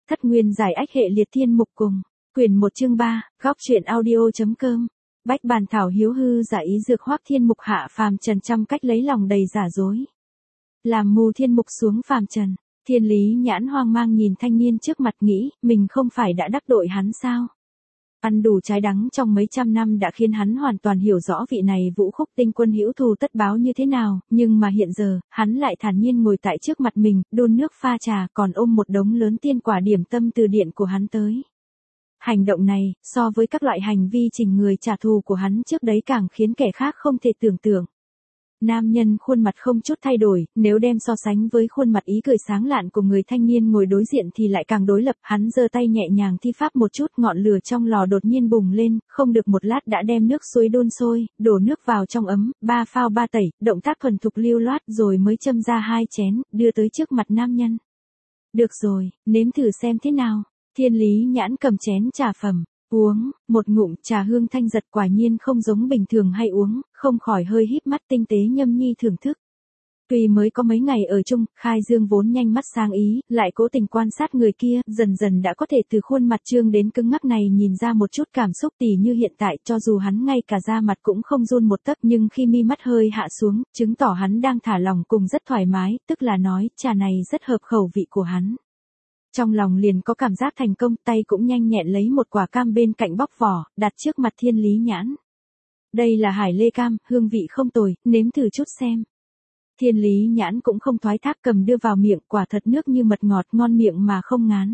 Thất nguyên giải ách hệ liệt thiên mục cùng. Quyển 1 chương 3, góc truyện audio.com. Bách bàn thảo hiếu hư giả ý dược hoác thiên mục hạ phàm trần trăm cách lấy lòng đầy giả dối. Làm mù thiên mục xuống phàm trần. Thiên lý nhãn hoang mang nhìn thanh niên trước mặt nghĩ, mình không phải đã đắc tội hắn sao? Ăn đủ trái đắng trong mấy trăm năm đã khiến hắn hoàn toàn hiểu rõ vị này Vũ Khúc Tinh Quân hữu thù tất báo như thế nào, nhưng mà hiện giờ, hắn lại thản nhiên ngồi tại trước mặt mình, đun nước pha trà còn ôm một đống lớn tiên quả điểm tâm từ điện của hắn tới. Hành động này, so với các loại hành vi trình người trả thù của hắn trước đấy càng khiến kẻ khác không thể tưởng tượng. Nam nhân khuôn mặt không chút thay đổi, nếu đem so sánh với khuôn mặt ý cười sáng lạn của người thanh niên ngồi đối diện thì lại càng đối lập. Hắn giơ tay nhẹ nhàng thi pháp một chút, ngọn lửa trong lò đột nhiên bùng lên, không được một lát đã đem nước suối đun sôi, đổ nước vào trong ấm, ba phao ba tẩy, động tác thuần thục lưu loát rồi mới châm ra 2 chén, đưa tới trước mặt nam nhân. Được rồi, nếm thử xem thế nào. Thiên lý nhãn cầm chén trà phẩm. Uống, một ngụm trà hương thanh giật quả nhiên không giống bình thường hay uống, không khỏi hơi híp mắt tinh tế nhâm nhi thưởng thức. Tuy mới có mấy ngày ở chung, Khai Dương vốn nhanh mắt sáng ý, lại cố tình quan sát người kia, dần dần đã có thể từ khuôn mặt trương đến cứng ngắc này nhìn ra một chút cảm xúc tỉ như hiện tại, cho dù hắn ngay cả da mặt cũng không run một tấc, nhưng khi mi mắt hơi hạ xuống, chứng tỏ hắn đang thả lỏng cùng rất thoải mái, tức là nói, trà này rất hợp khẩu vị của hắn. Trong lòng liền có cảm giác thành công, tay cũng nhanh nhẹn lấy một quả cam bên cạnh bóc vỏ, đặt trước mặt thiên lý nhãn. Đây là hải lê cam, hương vị không tồi, nếm thử chút xem. Thiên lý nhãn cũng không thoái thác cầm đưa vào miệng, quả thật nước như mật ngọt ngon miệng mà không ngán.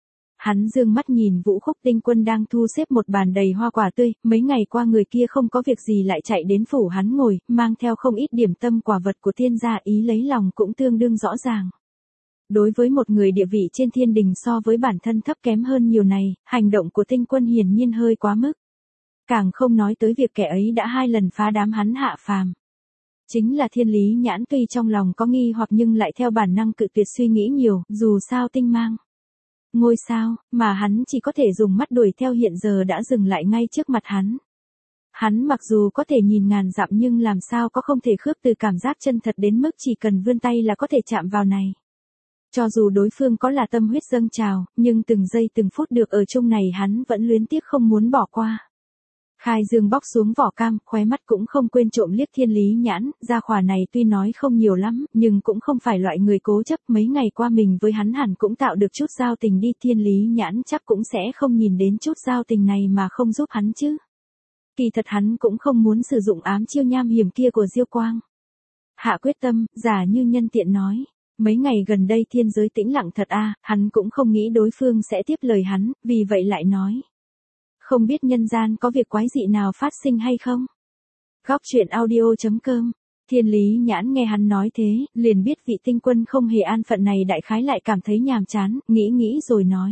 Hắn dương mắt nhìn Vũ Khúc Tinh Quân đang thu xếp một bàn đầy hoa quả tươi, mấy ngày qua người kia không có việc gì lại chạy đến phủ hắn ngồi, mang theo không ít điểm tâm quả vật của tiên gia, ý lấy lòng cũng tương đương rõ ràng. Đối với một người địa vị trên thiên đình so với bản thân thấp kém hơn nhiều này, hành động của Tinh Quân hiển nhiên hơi quá mức. Càng không nói tới việc kẻ ấy đã 2 lần phá đám hắn hạ phàm. Chính là thiên lý nhãn tuy trong lòng có nghi hoặc nhưng lại theo bản năng cự tuyệt suy nghĩ nhiều, dù sao tinh mang. Ngôi sao, mà hắn chỉ có thể dùng mắt đuổi theo hiện giờ đã dừng lại ngay trước mặt hắn. Hắn mặc dù có thể nhìn ngàn dặm nhưng làm sao có không thể khước từ cảm giác chân thật đến mức chỉ cần vươn tay là có thể chạm vào này. Cho dù đối phương có là tâm huyết dâng trào, nhưng từng giây từng phút được ở chung này hắn vẫn luyến tiếc không muốn bỏ qua. Khai Dương bóc xuống vỏ cam, khóe mắt cũng không quên trộm liếc thiên lý nhãn, gia khỏa này tuy nói không nhiều lắm, nhưng cũng không phải loại người cố chấp, mấy ngày qua mình với hắn hẳn cũng tạo được chút giao tình đi, thiên lý nhãn chắc cũng sẽ không nhìn đến chút giao tình này mà không giúp hắn chứ. Kỳ thật hắn cũng không muốn sử dụng ám chiêu nham hiểm kia của Diêu Quang. Hạ quyết tâm, giả như nhân tiện nói. Mấy ngày gần đây thiên giới tĩnh lặng thật hắn cũng không nghĩ đối phương sẽ tiếp lời hắn, vì vậy lại nói. Không biết nhân gian có việc quái dị nào phát sinh hay không? Góc truyện audio.com. Thiên lý nhãn nghe hắn nói thế, liền biết vị Tinh Quân không hề an phận này đại khái lại cảm thấy nhàm chán, nghĩ rồi nói.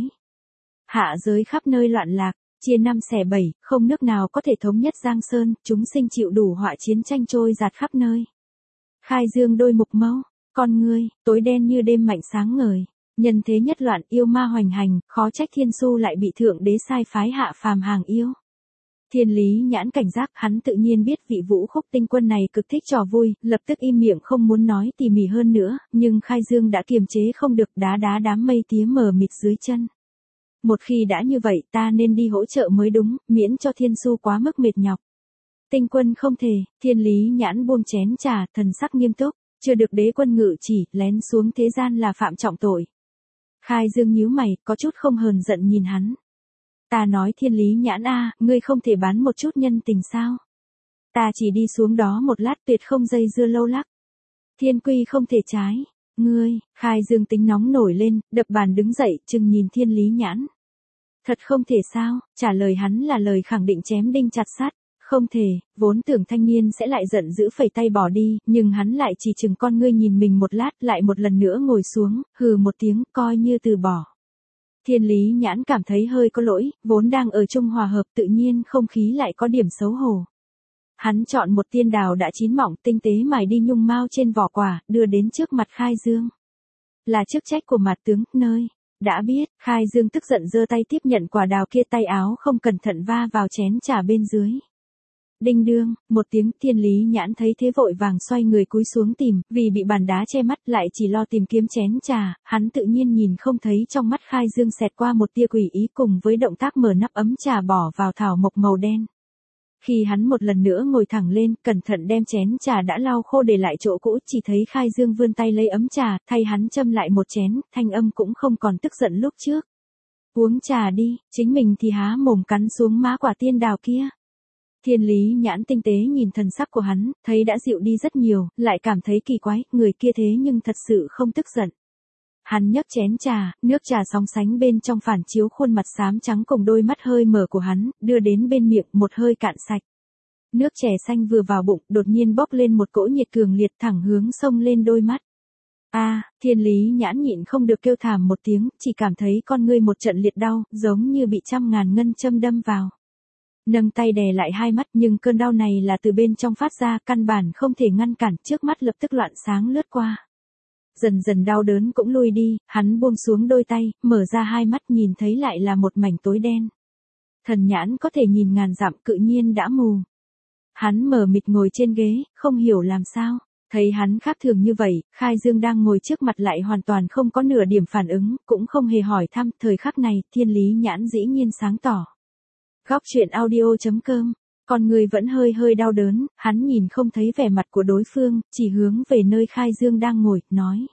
Hạ giới khắp nơi loạn lạc, chia 5 xẻ 7, không nước nào có thể thống nhất Giang Sơn, chúng sinh chịu đủ họa chiến tranh trôi giạt khắp nơi. Khai Dương đôi mục mâu. Con ngươi, tối đen như đêm mạnh sáng ngời. Nhân thế nhất loạn yêu ma hoành hành, khó trách thiên su lại bị thượng đế sai phái hạ phàm hàng yêu. Thiên lý nhãn cảnh giác, hắn tự nhiên biết vị Vũ Khúc Tinh Quân này cực thích trò vui, lập tức im miệng không muốn nói tỉ mỉ hơn nữa, nhưng Khai Dương đã kiềm chế không được, đá đám mây tía mờ mịt dưới chân. Một khi đã như vậy ta nên đi hỗ trợ mới đúng, miễn cho thiên su quá mức mệt nhọc. Tinh Quân không thể, thiên lý nhãn buông chén trà, thần sắc nghiêm túc. Chưa được đế quân ngự chỉ, lén xuống thế gian là phạm trọng tội. Khai Dương nhíu mày, có chút không hờn giận nhìn hắn. Ta nói thiên lý nhãn ngươi không thể bán một chút nhân tình sao? Ta chỉ đi xuống đó một lát tuyệt không dây dưa lâu lắc. Thiên quy không thể trái. Ngươi, Khai Dương tính nóng nổi lên, đập bàn đứng dậy, chừng nhìn thiên lý nhãn. Thật không thể sao, trả lời hắn là lời khẳng định chém đinh chặt sắt. Không thể, vốn tưởng thanh niên sẽ lại giận dữ phẩy tay bỏ đi, nhưng hắn lại chỉ chừng con ngươi nhìn mình một lát, lại một lần nữa ngồi xuống, hừ một tiếng, coi như từ bỏ. Thiên lý nhãn cảm thấy hơi có lỗi, vốn đang ở chung hòa hợp tự nhiên không khí lại có điểm xấu hổ. Hắn chọn một tiên đào đã chín mỏng tinh tế mài đi nhung mao trên vỏ quả, đưa đến trước mặt Khai Dương. Là chức trách của mặt tướng, nơi. Đã biết, Khai Dương tức giận giơ tay tiếp nhận quả đào kia, tay áo không cẩn thận va vào chén trà bên dưới. Đinh đương, một tiếng. Thiên Lý Nhãn thấy thế vội vàng xoay người cúi xuống tìm, vì bị bàn đá che mắt lại chỉ lo tìm kiếm chén trà, hắn tự nhiên nhìn không thấy trong mắt Khai Dương xẹt qua một tia quỷ ý cùng với động tác mở nắp ấm trà bỏ vào thảo mộc màu đen. Khi hắn một lần nữa ngồi thẳng lên, cẩn thận đem chén trà đã lau khô để lại chỗ cũ, chỉ thấy Khai Dương vươn tay lấy ấm trà, thay hắn châm lại một chén, thanh âm cũng không còn tức giận lúc trước. Uống trà đi, chính mình thì há mồm cắn xuống má quả tiên đào kia. Thiên Lý Nhãn tinh tế nhìn thần sắc của hắn, thấy đã dịu đi rất nhiều, lại cảm thấy kỳ quái, người kia thế nhưng thật sự không tức giận. Hắn nhấc chén trà, nước trà sóng sánh bên trong phản chiếu khuôn mặt xám trắng cùng đôi mắt hơi mở của hắn, đưa đến bên miệng, một hơi cạn sạch. Nước chè xanh vừa vào bụng, đột nhiên bốc lên một cỗ nhiệt cường liệt thẳng hướng xông lên đôi mắt. Thiên Lý Nhãn nhịn không được kêu thảm một tiếng, chỉ cảm thấy con ngươi một trận liệt đau, giống như bị 100.000 ngân châm đâm vào. Nâng tay đè lại hai mắt, nhưng cơn đau này là từ bên trong phát ra, căn bản không thể ngăn cản, trước mắt lập tức loạn sáng lướt qua. Dần dần đau đớn cũng lui đi, hắn buông xuống đôi tay, mở ra hai mắt nhìn thấy lại là một mảnh tối đen. Thần nhãn có thể nhìn ngàn dặm, cự nhiên đã mù. Hắn mờ mịt ngồi trên ghế, không hiểu làm sao. Thấy hắn khác thường như vậy, Khai Dương đang ngồi trước mặt lại hoàn toàn không có nửa điểm phản ứng, cũng không hề hỏi thăm. Thời khắc này, Thiên Lý Nhãn dĩ nhiên sáng tỏ. Góc truyện audio.com. Con người vẫn hơi đau đớn, hắn nhìn không thấy vẻ mặt của đối phương, chỉ hướng về nơi Khai Dương đang ngồi, nói.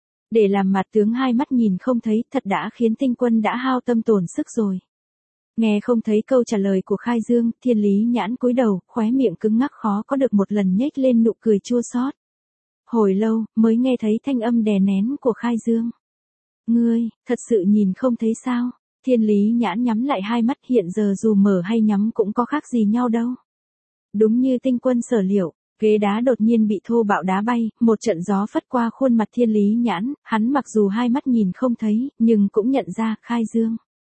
Để làm mặt tướng hai mắt nhìn không thấy, thật đã khiến tinh quân đã hao tâm tổn sức rồi. Nghe không thấy câu trả lời của Khai Dương, Thiên Lý Nhãn cúi đầu, khóe miệng cứng ngắc khó có được một lần nhếch lên nụ cười chua xót. Hồi lâu, mới nghe thấy thanh âm đè nén của Khai Dương. Ngươi, thật sự nhìn không thấy sao? Thiên Lý Nhãn nhắm lại hai mắt, hiện giờ dù mở hay nhắm cũng có khác gì nhau đâu. Đúng như tinh quân sở liệu, ghế đá đột nhiên bị thô bạo đá bay, một trận gió phất qua khuôn mặt Thiên Lý Nhãn, hắn mặc dù hai mắt nhìn không thấy, nhưng cũng nhận ra Khai Dương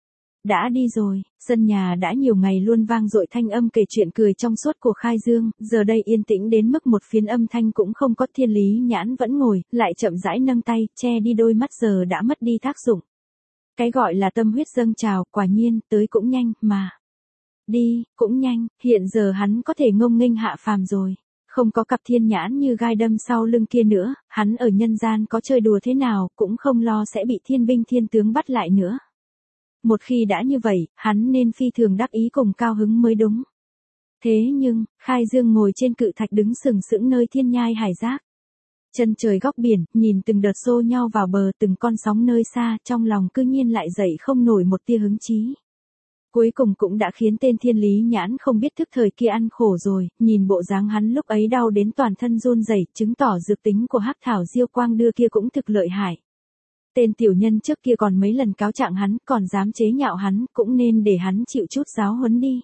đã đi rồi. Sân nhà đã nhiều ngày luôn vang dội thanh âm kể chuyện cười trong suốt của Khai Dương, giờ đây yên tĩnh đến mức một phiến âm thanh cũng không có. Thiên Lý Nhãn vẫn ngồi, lại chậm rãi nâng tay, che đi đôi mắt giờ đã mất đi tác dụng. Cái gọi là tâm huyết dâng trào, quả nhiên, tới cũng nhanh, mà. Đi, cũng nhanh, hiện giờ hắn có thể ngông nghênh hạ phàm rồi. Không có cặp thiên nhãn như gai đâm sau lưng kia nữa, hắn ở nhân gian có chơi đùa thế nào, cũng không lo sẽ bị thiên binh thiên tướng bắt lại nữa. Một khi đã như vậy, hắn nên phi thường đắc ý cùng cao hứng mới đúng. Thế nhưng, Khai Dương ngồi trên cự thạch đứng sừng sững nơi thiên nhai hải giác. Chân trời góc biển, nhìn từng đợt xô nhau vào bờ, từng con sóng nơi xa, trong lòng cư nhiên lại dậy không nổi một tia hứng chí. Cuối cùng cũng đã khiến tên Thiên Lý Nhãn không biết thức thời kia ăn khổ rồi, nhìn bộ dáng hắn lúc ấy đau đến toàn thân run rẩy, chứng tỏ dược tính của Hắc Thảo Diêu Quang đưa kia cũng thực lợi hại. Tên tiểu nhân trước kia còn mấy lần cáo trạng hắn, còn dám chế nhạo hắn, cũng nên để hắn chịu chút giáo huấn đi.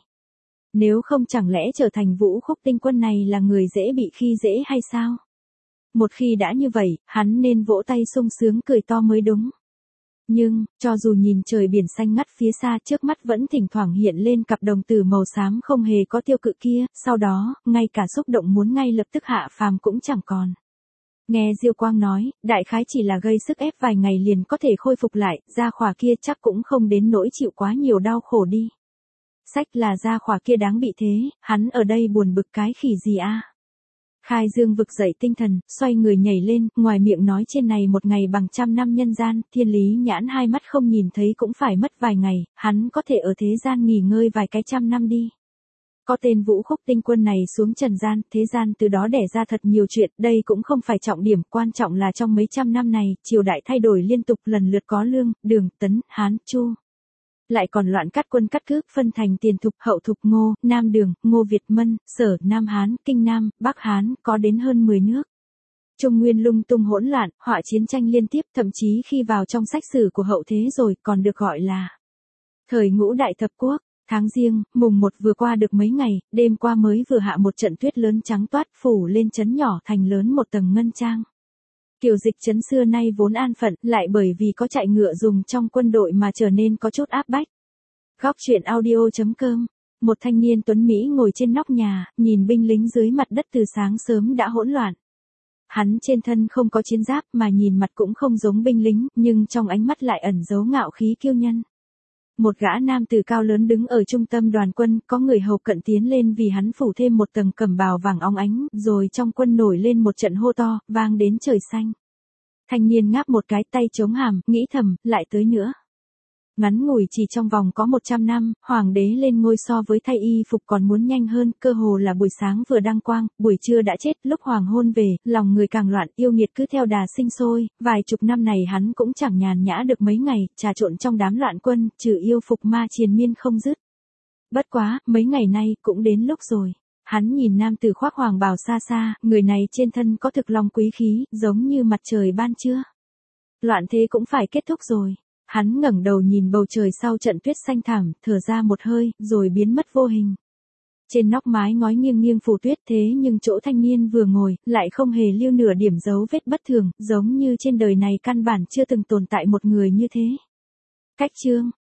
Nếu không chẳng lẽ trở thành Vũ Khúc tinh quân này là người dễ bị khi dễ hay sao? Một khi đã như vậy, hắn nên vỗ tay sung sướng cười to mới đúng. Nhưng, cho dù nhìn trời biển xanh ngắt phía xa, trước mắt vẫn thỉnh thoảng hiện lên cặp đồng tử màu xám không hề có tiêu cự kia, sau đó, ngay cả xúc động muốn ngay lập tức hạ phàm cũng chẳng còn. Nghe Diêu Quang nói, đại khái chỉ là gây sức ép vài ngày liền có thể khôi phục lại, gia khỏa kia chắc cũng không đến nỗi chịu quá nhiều đau khổ đi. Sách là gia khỏa kia đáng bị thế, hắn ở đây buồn bực cái khỉ gì a? Khai Dương vực dậy tinh thần, xoay người nhảy lên, ngoài miệng nói trên này một ngày bằng 100 năm nhân gian, Thiên Lý Nhãn hai mắt không nhìn thấy cũng phải mất vài ngày, hắn có thể ở thế gian nghỉ ngơi vài cái 100 năm đi. Có tên Vũ Khúc tinh quân này xuống trần gian, thế gian từ đó đẻ ra thật nhiều chuyện, đây cũng không phải trọng điểm, quan trọng là trong mấy trăm năm này, triều đại thay đổi liên tục, lần lượt có Lương, Đường, Tấn, Hán, Chu. Lại còn loạn cắt quân cắt cước, phân thành Tiền Thục, Hậu Thục, Ngô, Nam Đường, Ngô Việt Mân, Sở, Nam Hán, Kinh Nam, Bắc Hán, có đến hơn 10 nước. Trung Nguyên lung tung hỗn loạn, họa chiến tranh liên tiếp, thậm chí khi vào trong sách sử của hậu thế rồi, còn được gọi là thời Ngũ Đại Thập Quốc. Tháng Giêng, mùng 1 vừa qua được mấy ngày, đêm qua mới vừa hạ một trận tuyết lớn trắng toát, phủ lên trấn nhỏ thành lớn một tầng ngân trang. Kiều Dịch trấn xưa nay vốn an phận, lại bởi vì có trại ngựa dùng trong quân đội mà trở nên có chút áp bách. Góc truyện audio.com. Một thanh niên tuấn Mỹ ngồi trên nóc nhà, nhìn binh lính dưới mặt đất từ sáng sớm đã hỗn loạn. Hắn trên thân không có chiến giáp mà nhìn mặt cũng không giống binh lính, nhưng trong ánh mắt lại ẩn giấu ngạo khí kiêu nhân. Một gã nam tử cao lớn đứng ở trung tâm đoàn quân, có người hầu cận tiến lên vì hắn phủ thêm một tầng cẩm bào vàng óng ánh, rồi trong quân nổi lên một trận hô to, vang đến trời xanh. Thanh niên ngáp một cái, tay chống hàm, nghĩ thầm, lại tới nữa. Ngắn ngủi chỉ trong vòng có 100 năm, hoàng đế lên ngôi so với thay y phục còn muốn nhanh hơn, cơ hồ là buổi sáng vừa đăng quang, buổi trưa đã chết, lúc hoàng hôn về, lòng người càng loạn, yêu nghiệt cứ theo đà sinh sôi, vài chục năm này hắn cũng chẳng nhàn nhã được mấy ngày, trà trộn trong đám loạn quân, trừ yêu phục ma triền miên không dứt. Bất quá, mấy ngày nay, cũng đến lúc rồi. Hắn nhìn nam tử khoác hoàng bào xa xa, người này trên thân có thực long quý khí, giống như mặt trời ban trưa. Loạn thế cũng phải kết thúc rồi. Hắn ngẩng đầu nhìn bầu trời sau trận tuyết xanh thẳm, thở ra một hơi, rồi biến mất vô hình. Trên nóc mái ngói nghiêng nghiêng phủ tuyết, thế nhưng chỗ thanh niên vừa ngồi, lại không hề lưu nửa điểm dấu vết bất thường, giống như trên đời này căn bản chưa từng tồn tại một người như thế. Cách chương